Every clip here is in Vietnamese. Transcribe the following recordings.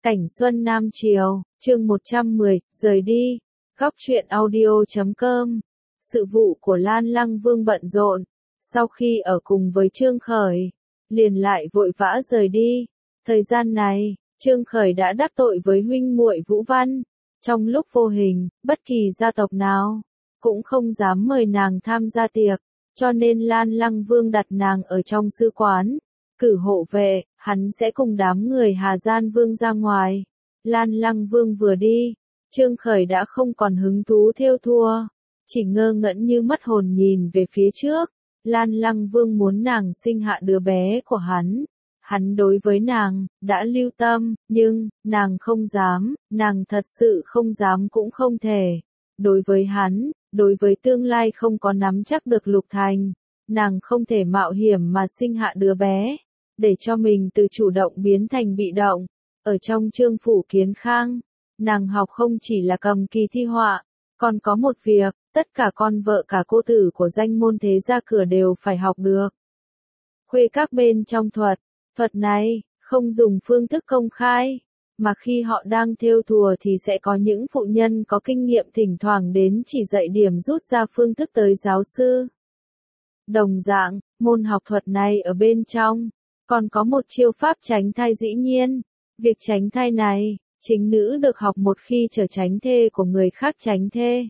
Cảnh Xuân Nam Triều, chương 110, rời đi. Góc truyện audio.com. Sự vụ của Lan Lăng Vương bận rộn, sau khi ở cùng với Trương Khởi, liền lại vội vã rời đi. Thời gian này, Trương Khởi đã đắc tội với huynh muội Vũ Văn, trong lúc vô hình, bất kỳ gia tộc nào cũng không dám mời nàng tham gia tiệc, cho nên Lan Lăng Vương đặt nàng ở trong sư quán, cử hộ vệ, hắn sẽ cùng đám người Hà Gian Vương ra ngoài. Lan Lăng Vương vừa đi, Trương Khởi đã không còn hứng thú thêu thua, chỉ ngơ ngẩn như mất hồn nhìn về phía trước. Lan Lăng Vương muốn nàng sinh hạ đứa bé của hắn. Hắn đối với nàng, đã lưu tâm, nhưng, nàng không dám, nàng thật sự không dám cũng không thể. Đối với hắn, đối với tương lai không có nắm chắc được Lục Thành, nàng không thể mạo hiểm mà sinh hạ đứa bé, để cho mình từ chủ động biến thành bị động. Ở trong Trương phủ Kiến Khang, nàng học không chỉ là cầm kỳ thi họa, còn có một việc, tất cả con vợ cả cô tử của danh môn thế gia cửa đều phải học được. Khuê các bên trong thuật này, không dùng phương thức công khai, mà khi họ đang thêu thùa thì sẽ có những phụ nhân có kinh nghiệm thỉnh thoảng đến chỉ dạy điểm rút ra phương thức tới giáo sư. Đồng dạng, môn học thuật này ở bên trong, còn có một chiêu pháp tránh thai dĩ nhiên. Việc tránh thai này, chính nữ được học một khi trở tránh thê của người khác tránh thê.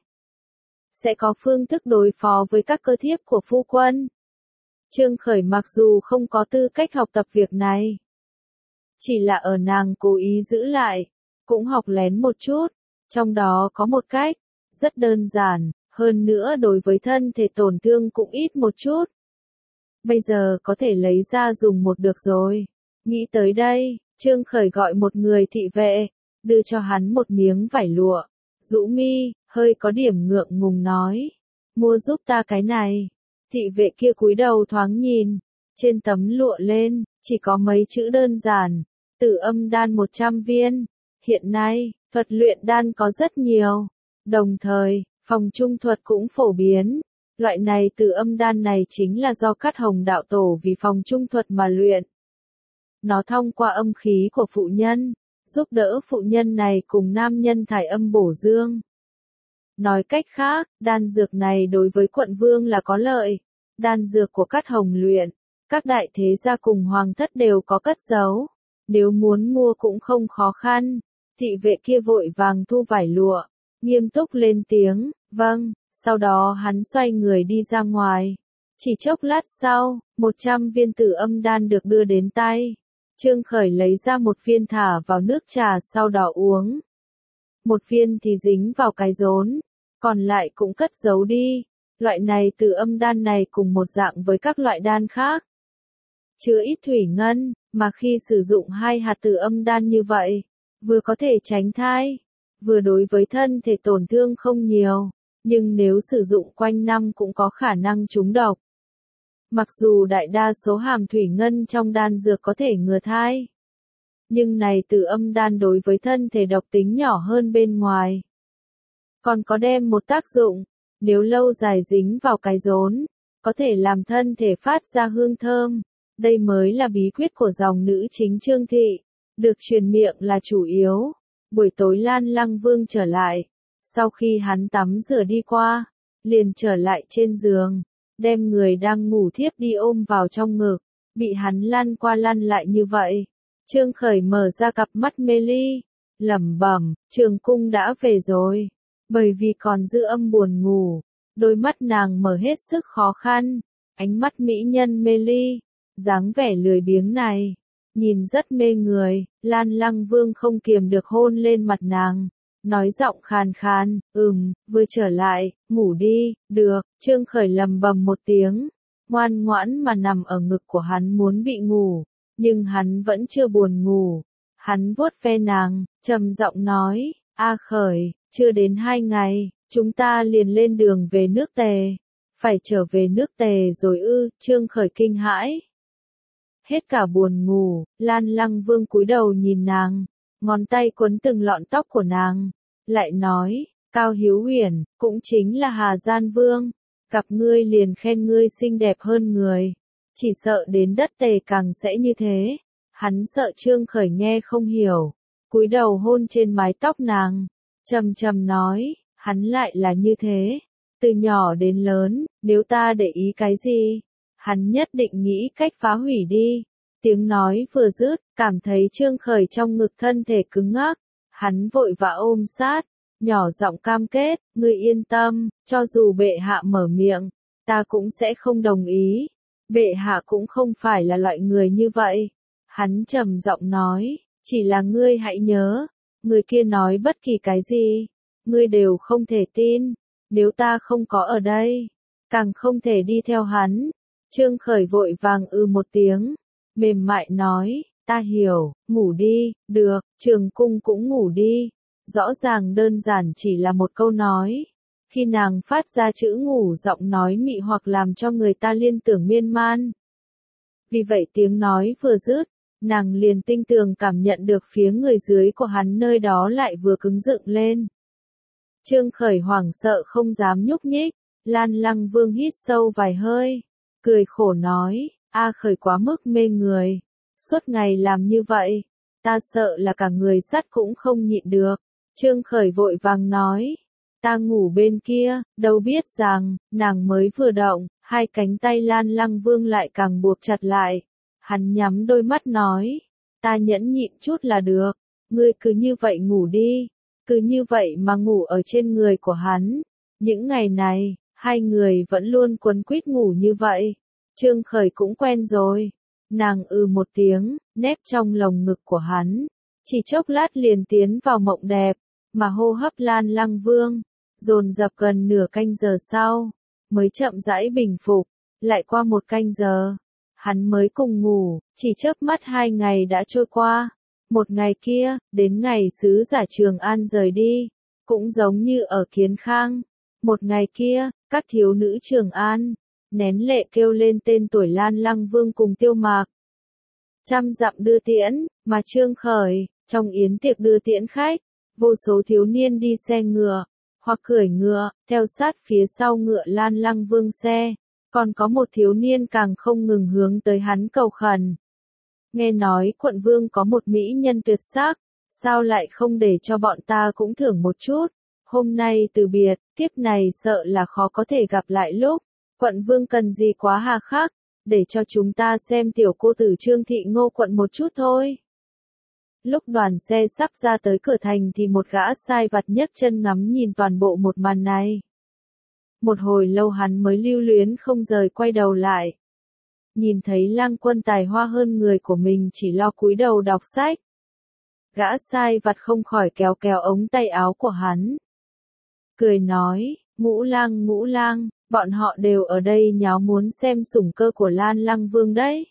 Sẽ có phương thức đối phó với các cơ thiếp của phu quân. Trương Khởi mặc dù không có tư cách học tập việc này, chỉ là ở nàng cố ý giữ lại, cũng học lén một chút, trong đó có một cách, rất đơn giản, hơn nữa đối với thân thể tổn thương cũng ít một chút. Bây giờ có thể lấy ra dùng một được rồi. Nghĩ tới đây, Trương Khởi gọi một người thị vệ, đưa cho hắn một miếng vải lụa, rũ mi, hơi có điểm ngượng ngùng nói, mua giúp ta cái này. Thị vệ kia cúi đầu thoáng nhìn, trên tấm lụa lên, chỉ có mấy chữ đơn giản, Tử Âm Đan 100 viên. Hiện nay, thuật luyện đan có rất nhiều, đồng thời, phòng trung thuật cũng phổ biến. Loại này Tử Âm Đan này chính là do Cát Hồng đạo tổ vì phòng trung thuật mà luyện. Nó thông qua âm khí của phụ nhân, giúp đỡ phụ nhân này cùng nam nhân thải âm bổ dương. Nói cách khác, đan dược này đối với quận vương là có lợi. Đan dược của Cát Hồng luyện, các đại thế gia cùng hoàng thất đều có cất giấu. Nếu muốn mua cũng không khó khăn. Thị vệ kia vội vàng thu vải lụa, nghiêm túc lên tiếng, vâng, sau đó hắn xoay người đi ra ngoài. Chỉ chốc lát sau, 100 viên Tử Âm Đan được đưa đến tay. Trương Khởi lấy ra một viên thả vào nước trà sau đó uống. Một viên thì dính vào cái rốn, còn lại cũng cất giấu đi. Loại này Tử Âm Đan này cùng một dạng với các loại đan khác, chứa ít thủy ngân, mà khi sử dụng 2 hạt Tử Âm Đan như vậy, vừa có thể tránh thai, vừa đối với thân thể tổn thương không nhiều, nhưng nếu sử dụng quanh năm cũng có khả năng trúng độc. Mặc dù đại đa số hàm thủy ngân trong đan dược có thể ngừa thai, nhưng này Tử Âm Đan đối với thân thể độc tính nhỏ hơn bên ngoài. Còn có đem một tác dụng, nếu lâu dài dính vào cái rốn, có thể làm thân thể phát ra hương thơm. Đây mới là bí quyết của dòng nữ chính Trương Thị, được truyền miệng là chủ yếu. Buổi tối Lan Lăng Vương trở lại, sau khi hắn tắm rửa đi qua, liền trở lại trên giường, đem người đang ngủ thiếp đi ôm vào trong ngực, bị hắn lăn qua lăn lại như vậy. Trương Khởi mở ra cặp mắt mê ly, lẩm bẩm, Trường Cung đã về rồi, bởi vì còn dư âm buồn ngủ, đôi mắt nàng mở hết sức khó khăn, ánh mắt mỹ nhân mê ly, dáng vẻ lười biếng này, nhìn rất mê người. Lan Lăng Vương không kiềm được hôn lên mặt nàng, nói giọng khàn khàn, vừa trở lại, ngủ đi, được. Trương Khởi lầm bầm một tiếng, ngoan ngoãn mà nằm ở ngực của hắn muốn bị ngủ, nhưng hắn vẫn chưa buồn ngủ. Hắn vuốt ve nàng, trầm giọng nói, A Khởi, chưa đến 2 ngày, chúng ta liền lên đường về nước Tề. Phải trở về nước Tề rồi ư? Trương Khởi kinh hãi. Hết cả buồn ngủ, Lan Lăng Vương cúi đầu nhìn nàng, ngón tay quấn từng lọn tóc của nàng, lại nói, Cao Hiếu Huyền, cũng chính là Hà Gian Vương, gặp ngươi liền khen ngươi xinh đẹp hơn người, chỉ sợ đến đất Tề càng sẽ như thế. Hắn sợ Trương Khởi nghe không hiểu, cúi đầu hôn trên mái tóc nàng, trầm trầm nói, hắn lại là như thế, từ nhỏ đến lớn, nếu ta để ý cái gì, hắn nhất định nghĩ cách phá hủy đi. Tiếng nói vừa dứt, cảm thấy Trương Khởi trong ngực thân thể cứng ngắc, hắn vội vã ôm sát, nhỏ giọng cam kết, ngươi yên tâm, cho dù bệ hạ mở miệng, ta cũng sẽ không đồng ý. Bệ hạ cũng không phải là loại người như vậy. Hắn trầm giọng nói, chỉ là ngươi hãy nhớ, người kia nói bất kỳ cái gì, ngươi đều không thể tin, nếu ta không có ở đây, càng không thể đi theo hắn. Trương Khởi vội vàng một tiếng, mềm mại nói, ta hiểu, ngủ đi, được, Trường Cung cũng ngủ đi. Rõ ràng đơn giản chỉ là một câu nói. Khi nàng phát ra chữ ngủ giọng nói mị hoặc làm cho người ta liên tưởng miên man. Vì vậy tiếng nói vừa dứt, nàng liền tinh tường cảm nhận được phía người dưới của hắn nơi đó lại vừa cứng dựng lên. Trương Khởi hoảng sợ không dám nhúc nhích, Lan Lăng Vương hít sâu vài hơi, cười khổ nói, A Khởi quá mức mê người, suốt ngày làm như vậy, ta sợ là cả người sắt cũng không nhịn được. Trương Khởi vội vàng nói, ta ngủ bên kia, đâu biết rằng, nàng mới vừa động, hai cánh tay Lan Lăng Vương lại càng buộc chặt lại. Hắn nhắm đôi mắt nói, ta nhẫn nhịn chút là được, ngươi cứ như vậy ngủ đi, cứ như vậy mà ngủ ở trên người của hắn. Những ngày này, hai người vẫn luôn quấn quýt ngủ như vậy. Trương Khởi cũng quen rồi. Nàng một tiếng, nép trong lồng ngực của hắn. Chỉ chốc lát liền tiến vào mộng đẹp, mà hô hấp Lan Lăng Vương, dồn dập gần nửa canh giờ sau, mới chậm rãi bình phục. Lại qua một canh giờ, hắn mới cùng ngủ, chỉ chớp mắt 2 ngày đã trôi qua. Một ngày kia, đến ngày sứ giả Trường An rời đi, cũng giống như ở Kiến Khang. Một ngày kia, các thiếu nữ Trường An, nén lệ kêu lên tên tuổi Lan Lăng Vương cùng Tiêu Mạc. Trăm dặm đưa tiễn, mà Trương Khởi, trong yến tiệc đưa tiễn khách, vô số thiếu niên đi xe ngựa, hoặc cưỡi ngựa, theo sát phía sau ngựa Lan Lăng Vương xe, còn có một thiếu niên càng không ngừng hướng tới hắn cầu khẩn. Nghe nói quận vương có một mỹ nhân tuyệt sắc, sao lại không để cho bọn ta cũng thưởng một chút, hôm nay từ biệt, kiếp này sợ là khó có thể gặp lại lúc, quận vương cần gì quá hà khắc, để cho chúng ta xem tiểu cô tử Trương Thị Ngô quận một chút thôi. Lúc đoàn xe sắp ra tới cửa thành thì một gã sai vặt nhấc chân ngắm nhìn toàn bộ một màn này. Một hồi lâu hắn mới lưu luyến không rời quay đầu lại. Nhìn thấy Lang Quân tài hoa hơn người của mình chỉ lo cúi đầu đọc sách. Gã sai vặt không khỏi kéo kéo ống tay áo của hắn. Cười nói, Ngũ Lang, bọn họ đều ở đây nháo muốn xem sủng cơ của Lan Lăng Vương đấy.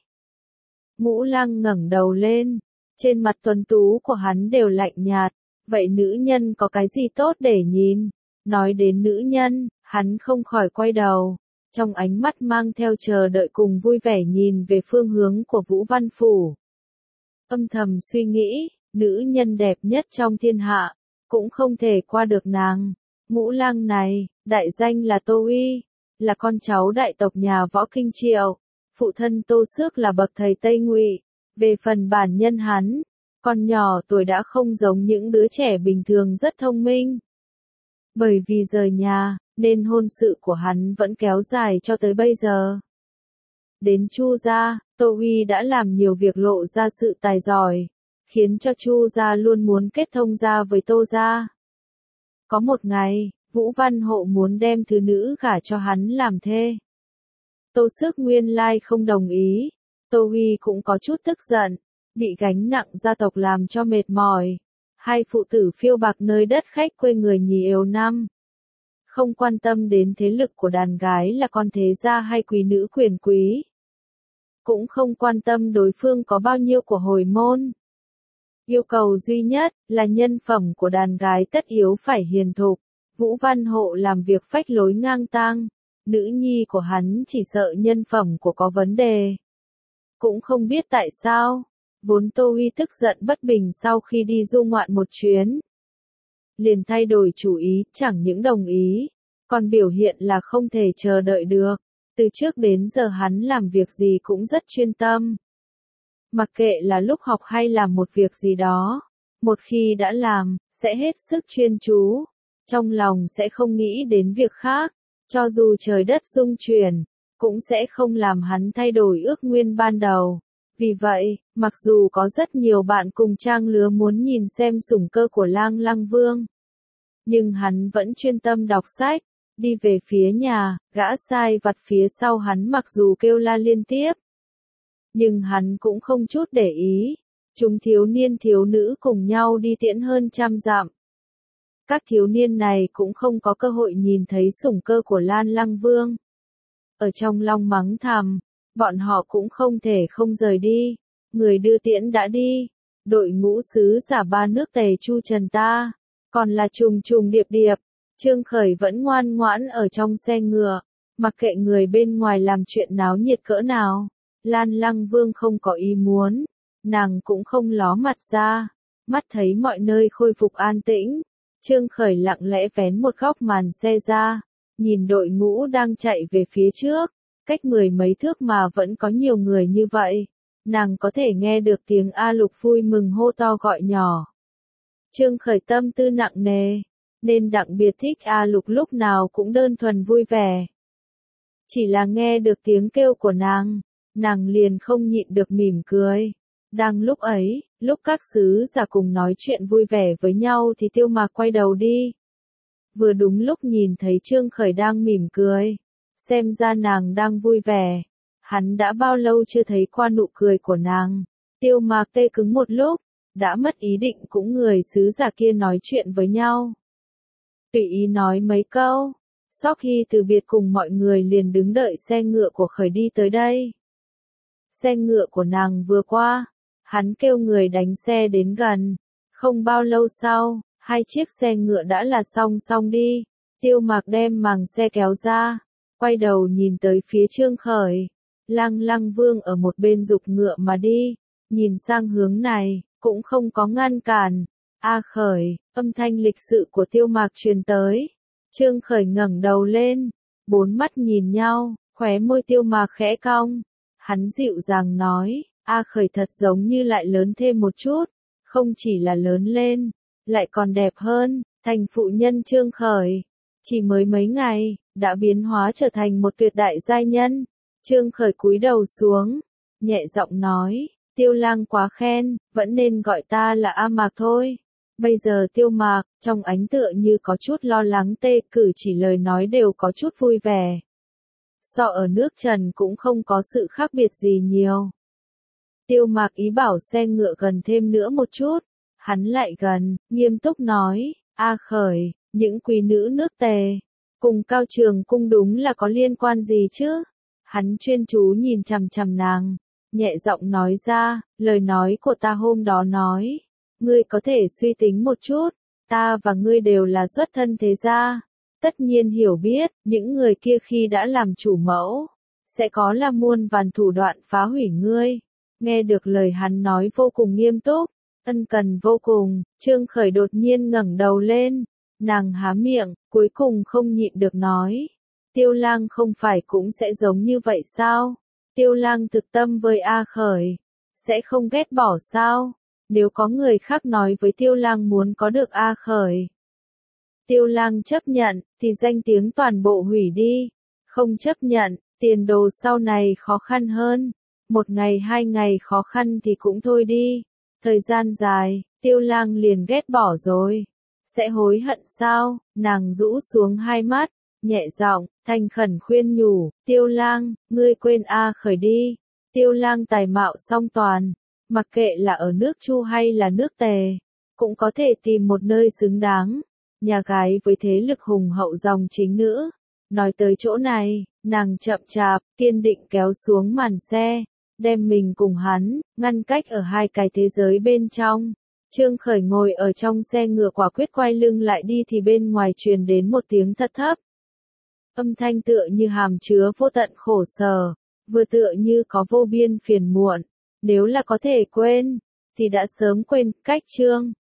Ngũ Lang ngẩng đầu lên, trên mặt tuấn tú của hắn đều lạnh nhạt, vậy nữ nhân có cái gì tốt để nhìn? Nói đến nữ nhân, hắn không khỏi quay đầu, trong ánh mắt mang theo chờ đợi cùng vui vẻ nhìn về phương hướng của Vũ Văn Phủ. Âm thầm suy nghĩ, nữ nhân đẹp nhất trong thiên hạ, cũng không thể qua được nàng. Ngũ Lang này, đại danh là Tô Uy, là con cháu đại tộc nhà Võ Kinh Triệu, phụ thân Tô Xước là bậc thầy Tây Ngụy. Về phần bản nhân hắn, còn nhỏ tuổi đã không giống những đứa trẻ bình thường rất thông minh. Bởi vì rời nhà, nên hôn sự của hắn vẫn kéo dài cho tới bây giờ. Đến Chu gia, Tô Uy đã làm nhiều việc lộ ra sự tài giỏi, khiến cho Chu gia luôn muốn kết thông gia với Tô gia. Có một ngày, Vũ Văn Hộ muốn đem thứ nữ gả cho hắn làm thê. Tô Xước nguyên lai không đồng ý, Tô Uy cũng có chút tức giận, bị gánh nặng gia tộc làm cho mệt mỏi. Hai phụ tử phiêu bạc nơi đất khách quê người nhì ều năm. Không quan tâm đến thế lực của đàn gái là con thế gia hay quý nữ quyền quý. Cũng không quan tâm đối phương có bao nhiêu của hồi môn. Yêu cầu duy nhất là nhân phẩm của đàn gái tất yếu phải hiền thục. Vũ Văn Hộ làm việc phách lối ngang tang. Nữ nhi của hắn chỉ sợ nhân phẩm của có vấn đề. Cũng không biết tại sao. Vốn Tô Uy tức giận bất bình sau khi đi du ngoạn một chuyến. Liền thay đổi chủ ý, chẳng những đồng ý, còn biểu hiện là không thể chờ đợi được. Từ trước đến giờ hắn làm việc gì cũng rất chuyên tâm. Mặc kệ là lúc học hay làm một việc gì đó, Một khi đã làm, sẽ hết sức chuyên chú, trong lòng sẽ không nghĩ đến việc khác, cho dù trời đất rung chuyển, cũng sẽ không làm hắn thay đổi ước nguyên ban đầu. Vì vậy, mặc dù có rất nhiều bạn cùng trang lứa muốn nhìn xem sủng cơ của Lang Lăng Vương, nhưng hắn vẫn chuyên tâm đọc sách, đi về phía nhà, gã sai vặt phía sau hắn mặc dù kêu la liên tiếp, nhưng hắn cũng không chút để ý. Chúng thiếu niên thiếu nữ cùng nhau đi tiễn hơn 100 dặm. Các thiếu niên này cũng không có cơ hội nhìn thấy sủng cơ của Lan Lăng Vương. Ở trong lòng mắng thầm, bọn họ cũng không thể không rời đi. Người đưa tiễn đã đi, đội ngũ sứ giả ba nước Tề Chu Trần ta, còn là trùng trùng điệp điệp. Trương Khởi vẫn ngoan ngoãn ở trong xe ngựa, mặc kệ người bên ngoài làm chuyện náo nhiệt cỡ nào. Lan Lăng Vương không có ý muốn, nàng cũng không ló mặt ra, mắt thấy mọi nơi khôi phục an tĩnh. Trương Khởi lặng lẽ vén một góc màn xe ra, nhìn đội ngũ đang chạy về phía trước, cách 10 mấy thước mà vẫn có nhiều người như vậy. Nàng có thể nghe được tiếng A Lục vui mừng hô to gọi nhỏ. Trương Khởi tâm tư nặng nề, nên đặc biệt thích A Lục lúc nào cũng đơn thuần vui vẻ. Chỉ là nghe được tiếng kêu của nàng liền không nhịn được mỉm cười. Đang lúc ấy, lúc các sứ giả cùng nói chuyện vui vẻ với nhau thì Tiêu Mạc quay đầu đi. Vừa đúng lúc nhìn thấy Trương Khởi đang mỉm cười, xem ra nàng đang vui vẻ. Hắn đã bao lâu chưa thấy qua nụ cười của nàng. Tiêu Mạc tê cứng một lúc, đã mất ý định cũng người sứ giả kia nói chuyện với nhau. Tùy ý nói mấy câu, sau khi từ biệt cùng mọi người liền đứng đợi xe ngựa của Khởi đi tới đây. Xe ngựa của nàng vừa qua, hắn kêu người đánh xe đến gần. Không bao lâu sau, hai chiếc xe ngựa đã là song song đi. Tiêu Mạc đem màng xe kéo ra, quay đầu nhìn tới phía Trương Khởi. Lang Lăng Vương ở một bên giục ngựa mà đi, nhìn sang hướng này, cũng không có ngăn cản. A Khởi, âm thanh lịch sự của Tiêu Mạc truyền tới. Trương Khởi ngẩng đầu lên, bốn mắt nhìn nhau, khóe môi Tiêu Mạc khẽ cong. Hắn dịu dàng nói, A Khởi thật giống như lại lớn thêm một chút, không chỉ là lớn lên, lại còn đẹp hơn. Thành phụ nhân Trương Khởi, chỉ mới mấy ngày, đã biến hóa trở thành một tuyệt đại giai nhân. Trương Khởi cúi đầu xuống, nhẹ giọng nói, Tiêu Lang quá khen, vẫn nên gọi ta là A Mạc thôi. Bây giờ Tiêu Mạc, trong ánh tựa như có chút lo lắng tê cử chỉ lời nói đều có chút vui vẻ. So ở nước Trần cũng không có sự khác biệt gì nhiều. Tiêu Mạc ý bảo xe ngựa gần thêm nữa một chút. Hắn lại gần, nghiêm túc nói, A Khởi, những quý nữ nước Tề, cùng Cao Trường Cung đúng là có liên quan gì chứ? Hắn chuyên chú nhìn chằm chằm nàng, nhẹ giọng nói ra, lời nói của ta hôm đó nói. Ngươi có thể suy tính một chút, ta và ngươi đều là xuất thân thế gia. Tất nhiên hiểu biết, những người kia khi đã làm chủ mẫu, sẽ có là muôn vàn thủ đoạn phá hủy ngươi. Nghe được lời hắn nói vô cùng nghiêm túc, ân cần vô cùng, Trương Khởi đột nhiên ngẩng đầu lên, nàng há miệng, cuối cùng không nhịn được nói. Tiêu Lang không phải cũng sẽ giống như vậy sao? Tiêu Lang thực tâm với A Khởi, sẽ không ghét bỏ sao? Nếu có người khác nói với Tiêu Lang muốn có được A Khởi, Tiêu Lang chấp nhận, thì danh tiếng toàn bộ hủy đi. Không chấp nhận, tiền đồ sau này khó khăn hơn. Một ngày 2 ngày khó khăn thì cũng thôi đi. Thời gian dài, Tiêu Lang liền ghét bỏ rồi. Sẽ hối hận sao? Nàng rũ xuống hai mắt, nhẹ giọng, thành khẩn khuyên nhủ, Tiêu Lang, ngươi quên A Khởi đi. Tiêu Lang tài mạo song toàn, mặc kệ là ở nước Chu hay là nước Tề, cũng có thể tìm một nơi xứng đáng. Nhà gái với thế lực hùng hậu dòng chính nữ. Nói tới chỗ này, nàng chậm chạp, kiên định kéo xuống màn xe, đem mình cùng hắn, ngăn cách ở hai cái thế giới bên trong. Trương Khởi ngồi ở trong xe ngựa quả quyết quay lưng lại đi thì bên ngoài truyền đến một tiếng thật thấp. Âm thanh tựa như hàm chứa vô tận khổ sở, vừa tựa như có vô biên phiền muộn. Nếu là có thể quên, thì đã sớm quên. Cách Trương